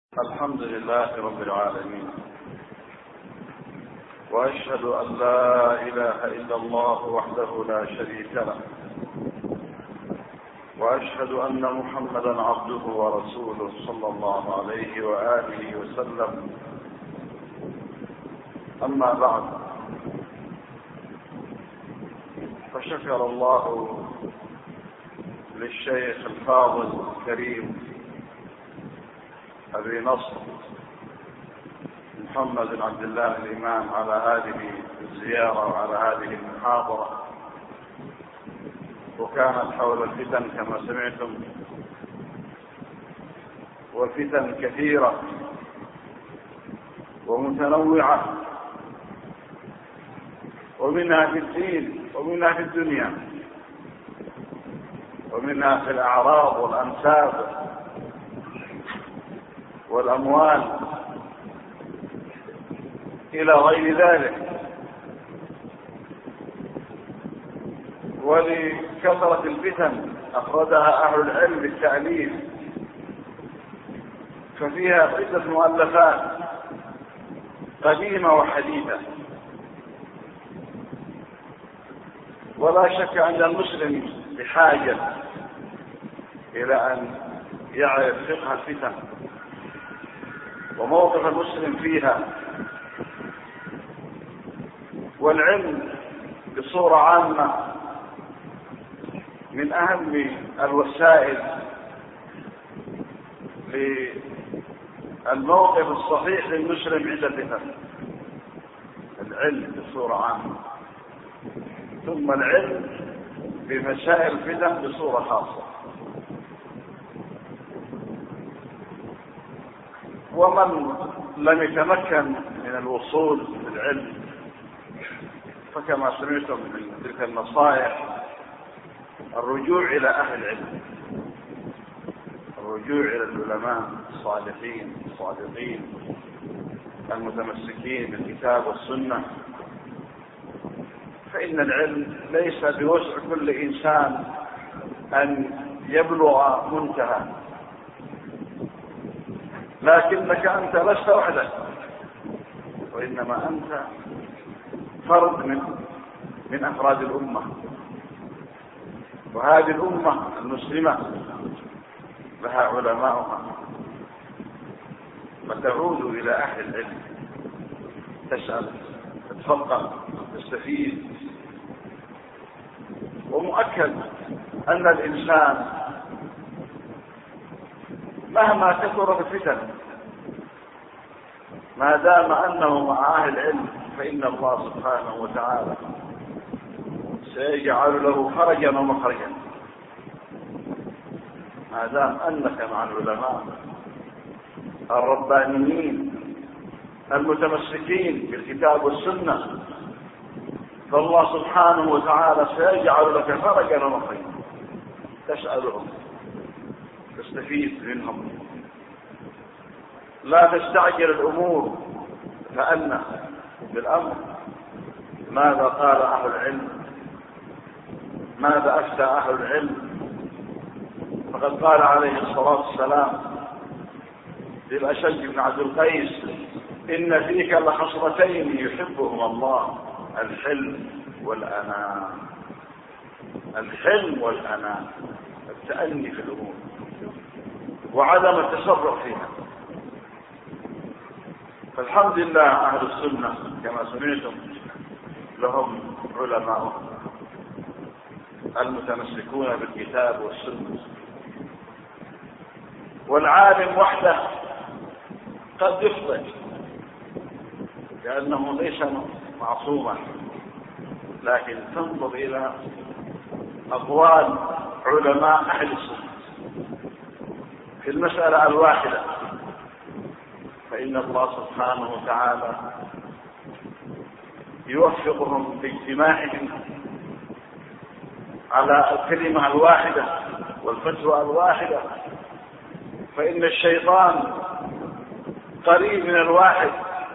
الحمد لله رب العالمين، وأشهد أن لا إله إلا الله وحده لا شريك له، وأشهد أن محمدا عبده ورسوله صلى الله عليه وآله وسلم. أما بعد، فشكر الله للشيخ الفاضل الكريم أبي نصر محمد بن عبد الله الإمام على هذه الزيارة وعلى هذه المحاضرة، وكانت حول الفتن كما سمعتم، والفتن كثيرة ومتنوعة، ومنها في الدين ومنها في الدنيا، ومنها في الأعراض والأنساب والأموال إلى غير ذلك. ولكثرة الفتن أفردها أهل العلم بالتأليف، ففيها عدة مؤلفات قديمة وحديثة. ولا شك أن المسلم بحاجة إلى أن يعرف فقه الفتن وموقف المسلم فيها، والعلم بصورة عامة من أهم الوسائل للموقف الصحيح للمسلم عند الفتن. العلم بصورة عامة، ثم العلم بمسائل الفتن بصورة خاصة. ومن لم يتمكن من الوصول للعلم، فكما سمعتم من تلك النصائح الرجوع إلى أهل العلم، الرجوع إلى العلماء الصالحين الصادقين المتمسكين بالكتاب والسنة. فإن العلم ليس بوسع كل إنسان أن يبلغ منتهى، لكنك أنت لست وحدك، وإنما أنت فرد من أفراد الأمة. وهذه الأمة المسلمة لها علماؤها، فتعود إلى أهل العلم، تسأل، تتفقه، تستفيد. ومؤكد أن الإنسان مهما كثرت الفتن، ما دام أنه مع أهل العلم، فإن الله سبحانه وتعالى سيجعل له خرجا ومخرجا، ما دام أنك مع العلماء الربانيين المتمسكين بالكتاب والسنة، فالله سبحانه وتعالى سيجعل لك خرجا ومخرجا، تسألهم، تستفيد منهم. لا تستعجل الأمور، فأن بالأمر ماذا قال أهل العلم، ماذا أفتى أهل العلم. فقد قال عليه الصلاة والسلام للأشج بن عبد القيس: إن فيك لخصلتين يحبهما الله، الحلم والأناة. الحلم والأناة، التأني في الأمور وعدم التسرع فيها. فالحمد لله أهل السنة كما سمعتم لهم علماء المتمسكون بالكتاب والسنة. والعالم وحده قد يخطئ لأنه ليس معصوما، لكن تنظر إلى أقوال علماء أهل السنة في المسألة الواحدة، فإن الله سبحانه وتعالى يوفقهم باجتماعهم على الكلمة الواحدة والفتوى الواحدة. فإن الشيطان قريب من الواحد،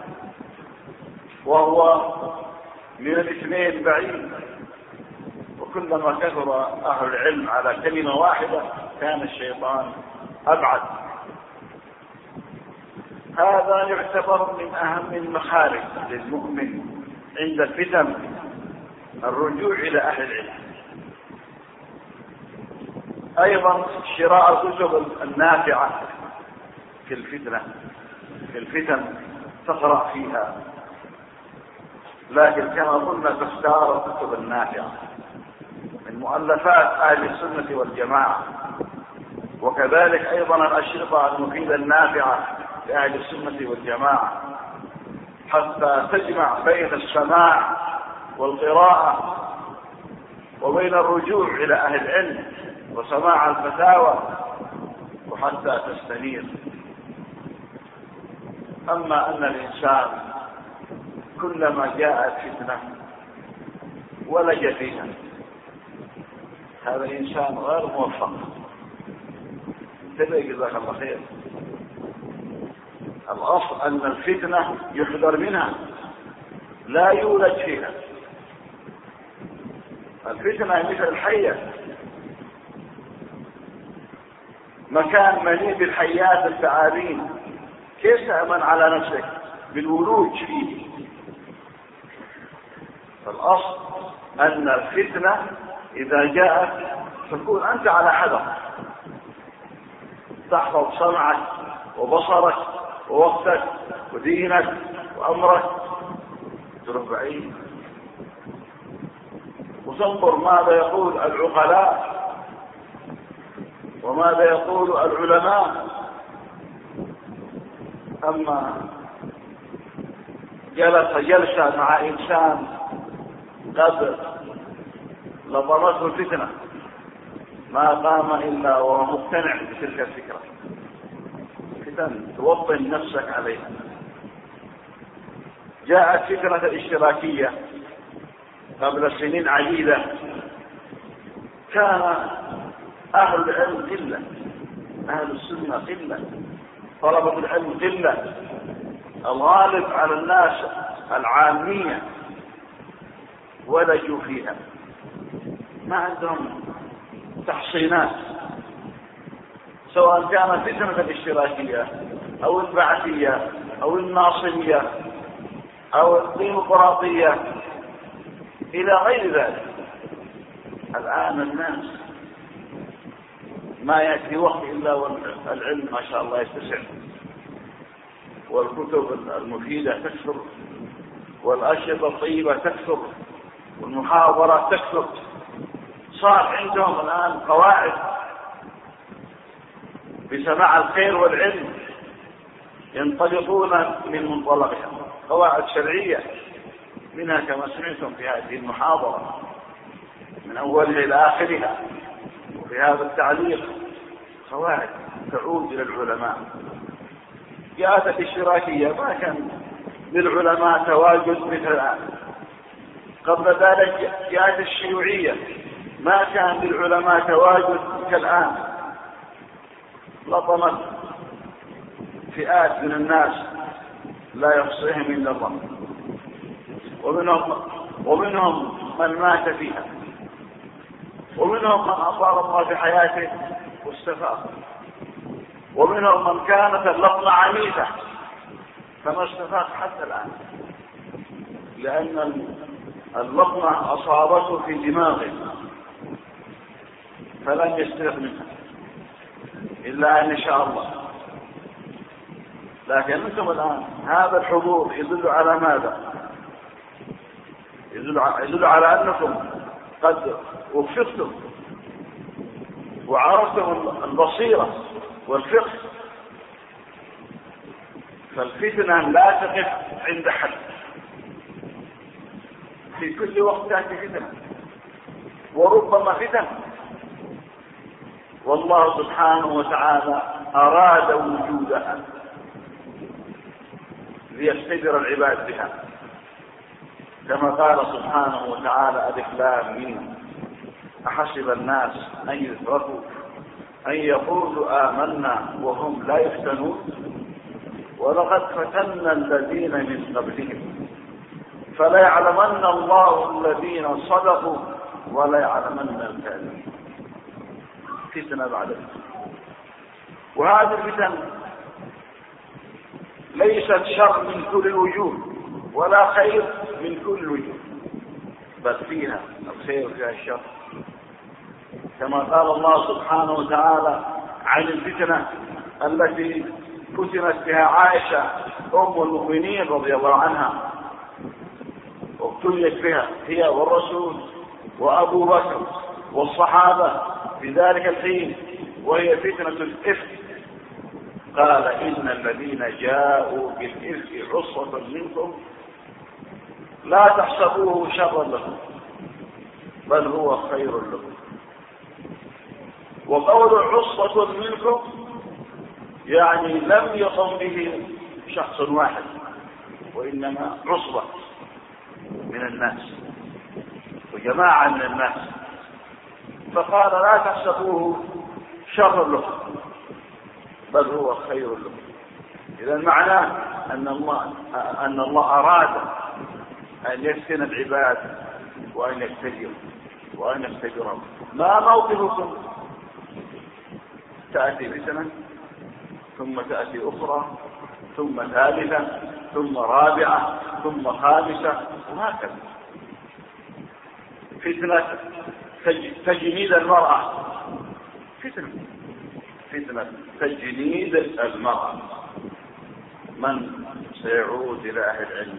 وهو من الاثنين بعيد. وكلما كثر أهل العلم على كلمة واحدة كان الشيطان أبعد. هذا يعتبر من أهم المخارج للمؤمن عند الفتن الرجوع إلى أهل العلم. أيضا شراء الكتب النافعة في الفتن تقرأ فيها، لكن كما قلنا تختار الكتب النافعة من مؤلفات أهل السنة والجماعة، وكذلك أيضا الأشرطة المفيدة النافعة لأهل السنة والجماعة، حتى تجمع بين السماع والقراءة وبين الرجوع إلى أهل العلم وسماع الفتاوى، وحتى تستنير. أما أن الإنسان كلما جاءت فتنة ولج فيها، هذا الإنسان غير موفق. انتبه جزاك الله خير. الأصل أن الفتنة يحذر منها لا يولج فيها. الفتنة مثل الحية، مكان مليء بالحيات الثعابين، كيف تأمن على نفسك بالولوج فيه؟ فالأصل أن الفتنة إذا جاءت تكون أنت على حذر، تحفظ سمعك وبصرك ووقتك ودينك وأمرك، تروح بعيد وتنظر ماذا يقول العقلاء وماذا يقول العلماء. أما جلس جلسة مع إنسان قد لطمته الفتنة ما قام إلا وهو مقتنع بتلك الفكرة، فتن توطن نفسك عليها. جاءت فكرة الاشتراكية قبل سنين عديدة، كان أهل العلم قلة، أهل السنة قلة، طلبة العلم قلة، الغالب على الناس العامية ولجوا فيها، ما عندهم تحصينات، سواء كانت فتنة الاشتراكية أو البعثية أو الناصرية أو الديمقراطية إلى غير ذلك. الآن الناس ما يأتي وقت إلا والعلم ما شاء الله يتسع، والكتب المفيدة تكثر، والأشرطة الطيبة تكثر، والمحاضرات تكثر. صار عندهم الآن قواعد بسماع الخير والعلم ينطلقون من منطلقها، قواعد شرعية، منها كما سمعتم في هذه المحاضرة من أولها إلى آخرها، وفي هذا التعليق قواعد تعود إلى العلماء. جاءت الاشتراكية ما كان للعلماء تواجد مثل الآن، قبل ذلك جاءت الشيوعية ما كان للعلماء تواجد كالآن، لطمت فئات من الناس لا يحصيهم إلا الله، ومنهم من مات فيها، ومنهم من أطال الله في حياته واستفاق، ومنهم من كانت اللطمة عنيفة فما استفاق حتى الآن، لأن اللطمة أصابته في دماغه فلن يستفيق منها إلا أن شاء الله. لكن أنتم الآن هذا الحضور يدل على ماذا؟ يدل على أنكم قد وفقتم وعرفتم البصيرة والفقه. فالفتنة لا تقف عند حد، في كل وقت تأتي فتنة وربما فتن، والله سبحانه وتعالى أراد وجودها ليختبر العباد بها، كما قال سبحانه وتعالى: ألف لام ميم أحسب الناس أن يتركوا أن يقولوا آمنا وهم لا يفتنون ولقد فتنا الذين من قبلهم فلا يعلمن الله الذين صدقوا ولا يعلمن الكاذبين. فتنة بعد فتنة، وهذه الفتن ليست شر من كل الوجوه ولا خير من كل الوجوه، بل فيها الخير وفيها الشر، كما قال الله سبحانه وتعالى عن الفتنة التي فتنت بها عائشة أم المؤمنين رضي الله عنها وابتليت بها هي والرسول وأبو بكر والصحابة في ذلك الحين، وهي فتنة الإفك. قال إن الذين جاءوا بالإفك عصبة منكم لا تحسبوه شرا لكم بل هو خير لكم. وقول عصبة منكم يعني لم يقم به شخص واحد، وإنما عصبة من الناس وجماعة من الناس، فقال لا تحسبوه شرا لكم بل هو خير لكم. إذا معناه أن الله أراد أن يفتن العباد وأن يفتجرهم. ما موقفكم؟ تأتي فتنة ثم تأتي أخرى ثم ثالثة ثم رابعة ثم خامسة وهكذا. فتنة تجنيد المرأة، فتنة تجنيد المرأة، من سيعود إلى أهل العلم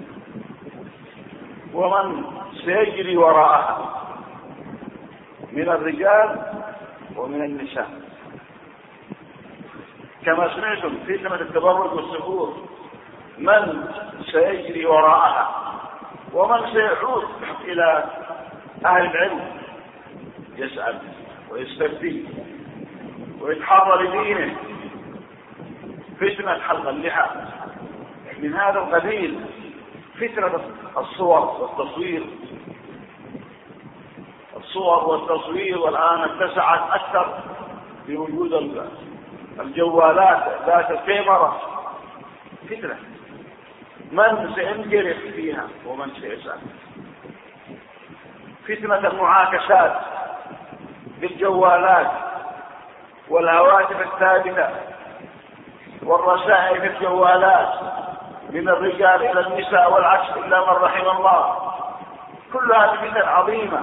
ومن سيجري وراءها من الرجال ومن النساء. كما سمعتم فتنة التبرج والسفور، من سيجري وراءها ومن سيعود إلى أهل العلم يسأل ويستفتي ويتحرى لدينه. فتنة حلق اللحى من هذا القبيل، فتنة الصور والتصوير، والآن اتسعت أكثر بوجود الجوالات ذات الكاميرا. فتنة من سينجرف فيها ومن سيسأل. فتنة المعاكسات بالجوالات والهواتف الثابتة والرسائل في الجوالات من الرجال إلى النساء والعكس إلا من رحم الله. كل هذه فتن عظيمة.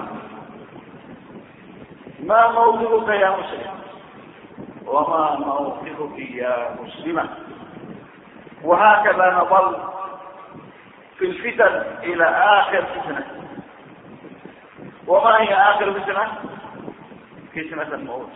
ما موقفك يا مسلم وما موقفك يا مسلمة؟ وهكذا نظل في الفتن إلى آخر فتنة. وما هي آخر فتنة؟ فتنة الموت.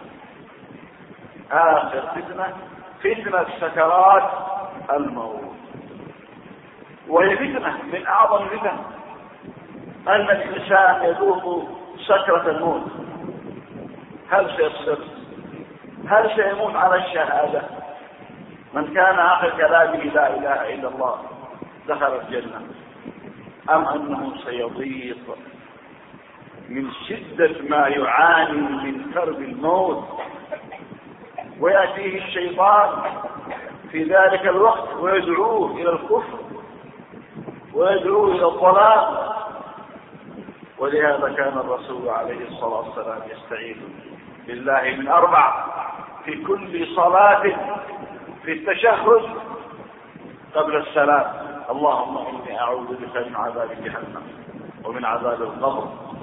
آخر فتنة سكرات الموت، وهي فتنة من أعظم الفتن أن الإنسان يذوق سكرة الموت. هل سيصبر؟ هل سيموت على الشهادة؟ من كان آخر كلامه لا إله إلا الله دخل الجنة، أم أنه سيضيق من شدة ما يعاني من كرب الموت، ويأتيه الشيطان في ذلك الوقت ويدعوه إلى الكفر ويدعوه إلى الضلال. ولهذا كان الرسول عليه الصلاة والسلام يستعيذ بالله من 4 في كل صلاة: في التشهد قبل السلام: اللهم إني أعوذ بك من عذاب جهنم ومن عذاب القبر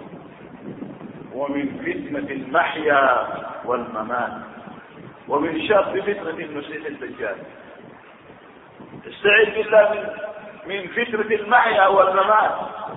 ومن فتنة المحيا والممات ومن شر فتنة المسيح الدجال. استعذ بالله من فتنة المحيا والممات.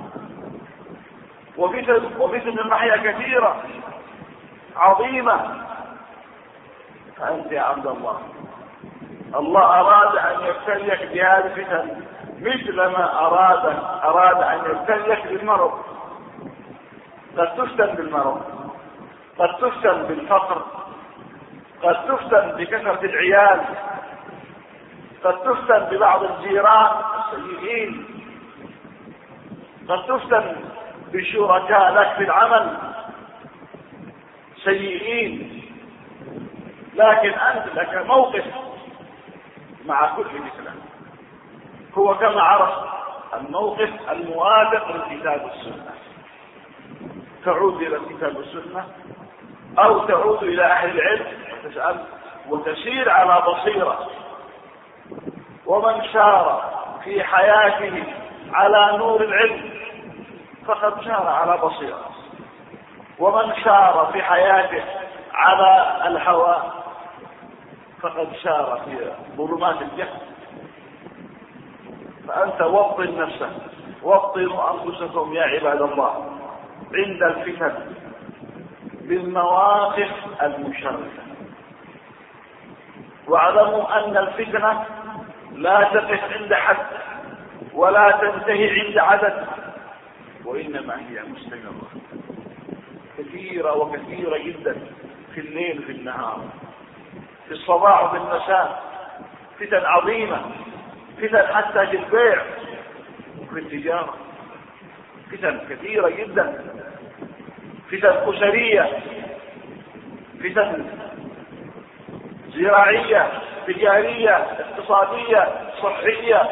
وفتنة المحيا كثيرة عظيمة. فأنت يا عبد الله أراد أن يبتليك بهذه الفتن مثل ما أراد أن يبتليك بالمرض. قد تفتن بالمرض، قد تفتن بالفقر، قد تفتن بكثرة العيال، قد تفتن ببعض الجيران السيئين، قد تفتن بشركاء لك في العمل سيئين. لكن أنت لك موقف مع كل فتنة، هو كما عرف الموقف الموافق للكتاب والسنة. تعود إلى الكتاب والسنة أو تعود إلى أهل العلم وتسأل وتسير على بصيرة ومن سار في حياته على نور العلم فقد سار على بصيرة، ومن سار في حياته على الهوى فقد سار في ظلمات الجهل. فأنت وطن نفسك، وطنوا أنفسكم يا عباد الله عند الفتن بالمواقف المشرفة، واعلموا أن الفتنة لا تقف عند حد ولا تنتهي عند عدد، وإنما هي مستمرة كثيرة وكثيرة جدا، في الليل في النهار، في الصباح وفي المساء، فتن عظيمة، فتن حتى في البيع وفي التجارة، فتن كثيرة جدا، فتن أسرية، فتن زراعية، تجارية، اقتصادية، صحية،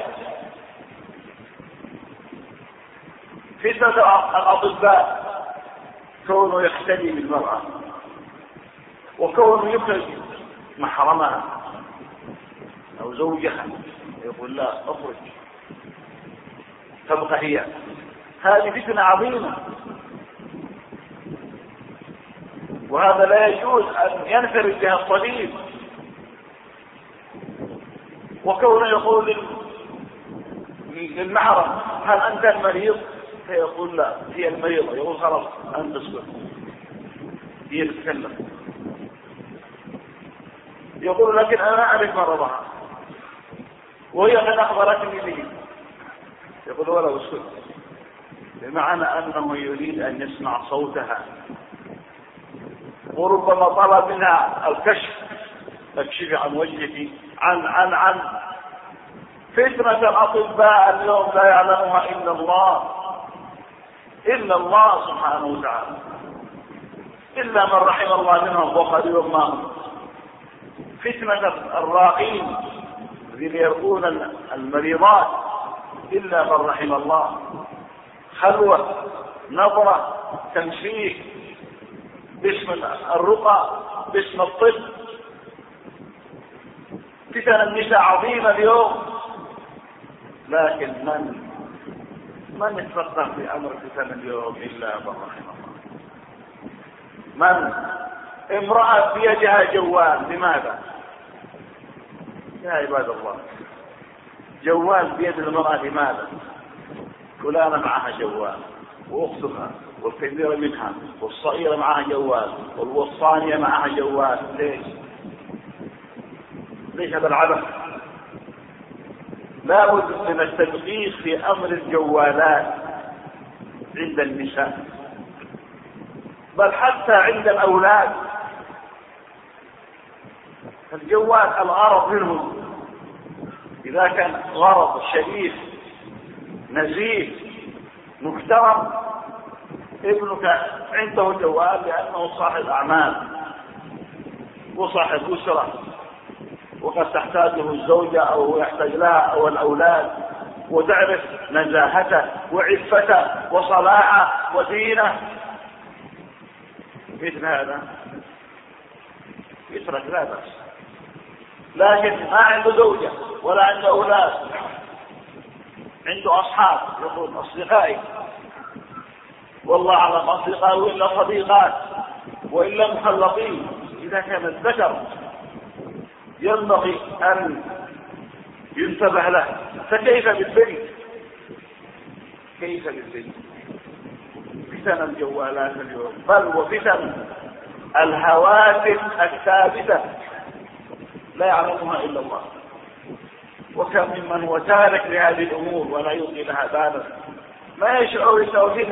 فتنة الأطباء كونه يختلي بالمرأة، وكونه يخرج محرمها أو زوجها يقول لا اخرج تبقى هي. هذه فتنة عظيمة، وهذا لا يجوز أن ينفرد بها الطبيب. وكونه يقول للمحرم هل أنت المريض؟ فيقول لا هي المريضة، يقول خلاص أنت اسكت، هي تتكلم. يقول لكن أنا أعرف مرضها وهي من أخبرتني به، يقول ولا اسكت، بمعنى أنه يريد أن يسمع صوتها، وربما طلب منها الكشف، تكشف عن وجهك عن فتنة الأطباء اليوم لا يعلمها إلا الله سبحانه وتعالى، إلا من رحم الله منهم وقريب ما. فتنة الراقين الذين يرقون المريضات إلا من رحم الله، خلوة، نظرة، تمسيك باسم الرقى، باسم الطب. فتن النساء عظيمة اليوم، لكن من يتفقه في أمر فتن اليوم إلا من رحم الله. من امرأة بيدها جوال، لماذا يا عباد الله؟ جوال بيد المرأة لماذا؟ فلانة معها جوال، واختها والكبيرة منها والصغيرة معها جوال والوصانية معها جوال. ليش هذا العبث؟ لا بد من التدقيق في أمر الجوالات عند النساء، بل حتى عند الأولاد. الجوال الغرض منه إذا كان غرض شريف نزيه محترم، ابنك عنده جوال لأنه صاحب أعمال وصاحب أسرة، وقد تحتاجه الزوجة أو يحتاج لها أو الأولاد، وتعرف نزاهته وعفته وصلاحه ودينه. مثل هذا يترك لا بأس، لكن ما عنده زوجة ولا عنده أولاد، عنده أصحاب، يقول أصدقائي، والله أعلم أصدقائي وإلا صديقات وإلا مخلطين. إذا كان الذكر ينبغي أن ينتبه له، فكيف بالبنت؟ كيف بالبنت؟ فتن الجوالات اليوم، بل وفتن الهواتف الثابتة لا يعلمها إلا الله. وكم ممن هو تارك لهذه الأمور ولا يلقي لها بالا، ما يشعر بتوفير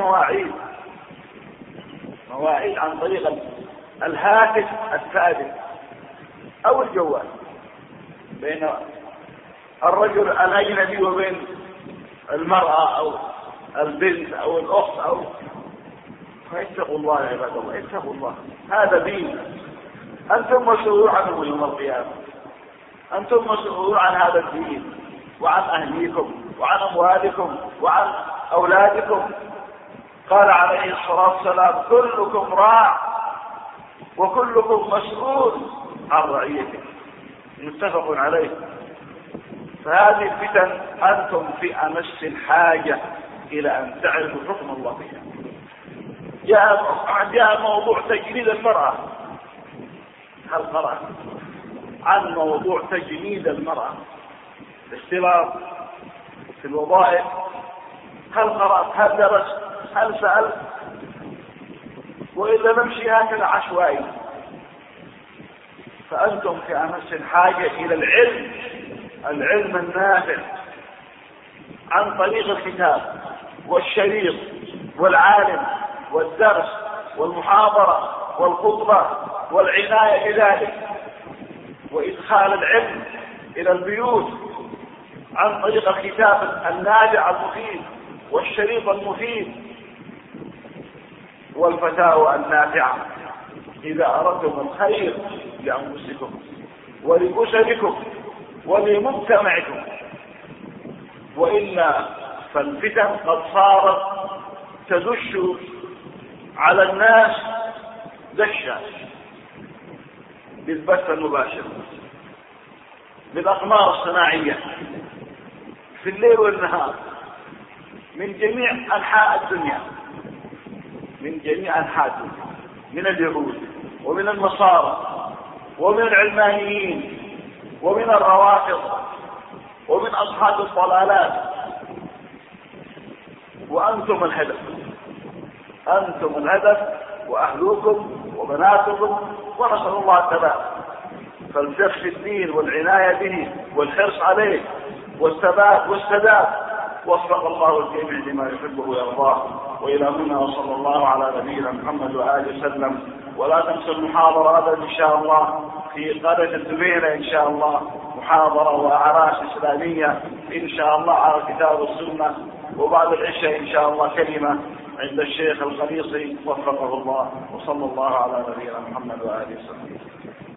مواعيد عن طريق الهاتف الثابت أو الجوال بين الرجل الأجنبي وبين المرأة أو البنت أو الأخت أو. فاتقوا الله يا عباد الله، اتقوا الله، هذا دين، أنتم مسؤولون عنه يوم القيامة، أنتم مسؤولون عن هذا الدين وعن أهليكم وعن أموالكم وعن أولادكم. قال عليه الصلاة والسلام كلكم راع وكلكم مسؤول عن رعيته، متفق عليه. فهذه الفتن أنتم في أمس الحاجة إلى أن تعرفوا حكم الله فيها. جاء موضوع تجنيد المرأة، هل قرأت عن موضوع تجنيد المرأة الاختلاط في الوظائف؟ هل قرأت؟ هل درست؟ هل سألت؟ وإلا نمشي هكذا عشوائي. فأنتم في أمس الحاجة إلى العلم النافع عن طريق الكتاب والشريط والعالم والدرس والمحاضرة والخطبة والعناية بذلك، وإدخال العلم إلى البيوت عن طريق الكتاب النافع المفيد والشريط المفيد والفتاوى النافعة إذا أردتم الخير لأنفسكم ولأسركم ولمجتمعكم. وإلا فالفتن قد صارت تدش على الناس دشا بالبث المباشر بالأقمار الصناعية في الليل والنهار من جميع أنحاء الدنيا، من جميع أنحاء الدنيا، من اليهود ومن النصارى ومن العلمانيين ومن الروافض ومن أصحاب الضلالات. وأنتم الهدف، أنتم الهدف وأهلوكم وبناتكم، ونسأل الله الثبات. فالفقه في الدين والعناية به والحرص عليه والثبات والسداد. وفق الله الجميع لما يحبه ويرضاه. وإلى هنا وصلى الله على نبينا محمد وآله وسلم. ولا تنسوا المحاضرة أبدا إن شاء الله في قرية الدبيرة إن شاء الله، محاضرة وأعراس إسلامية إن شاء الله على الكتاب والسنة. وبعد العشاء إن شاء الله كلمة عند الشيخ الخليصي وفقه الله. وصلى الله على نبينا محمد وآله وسلم.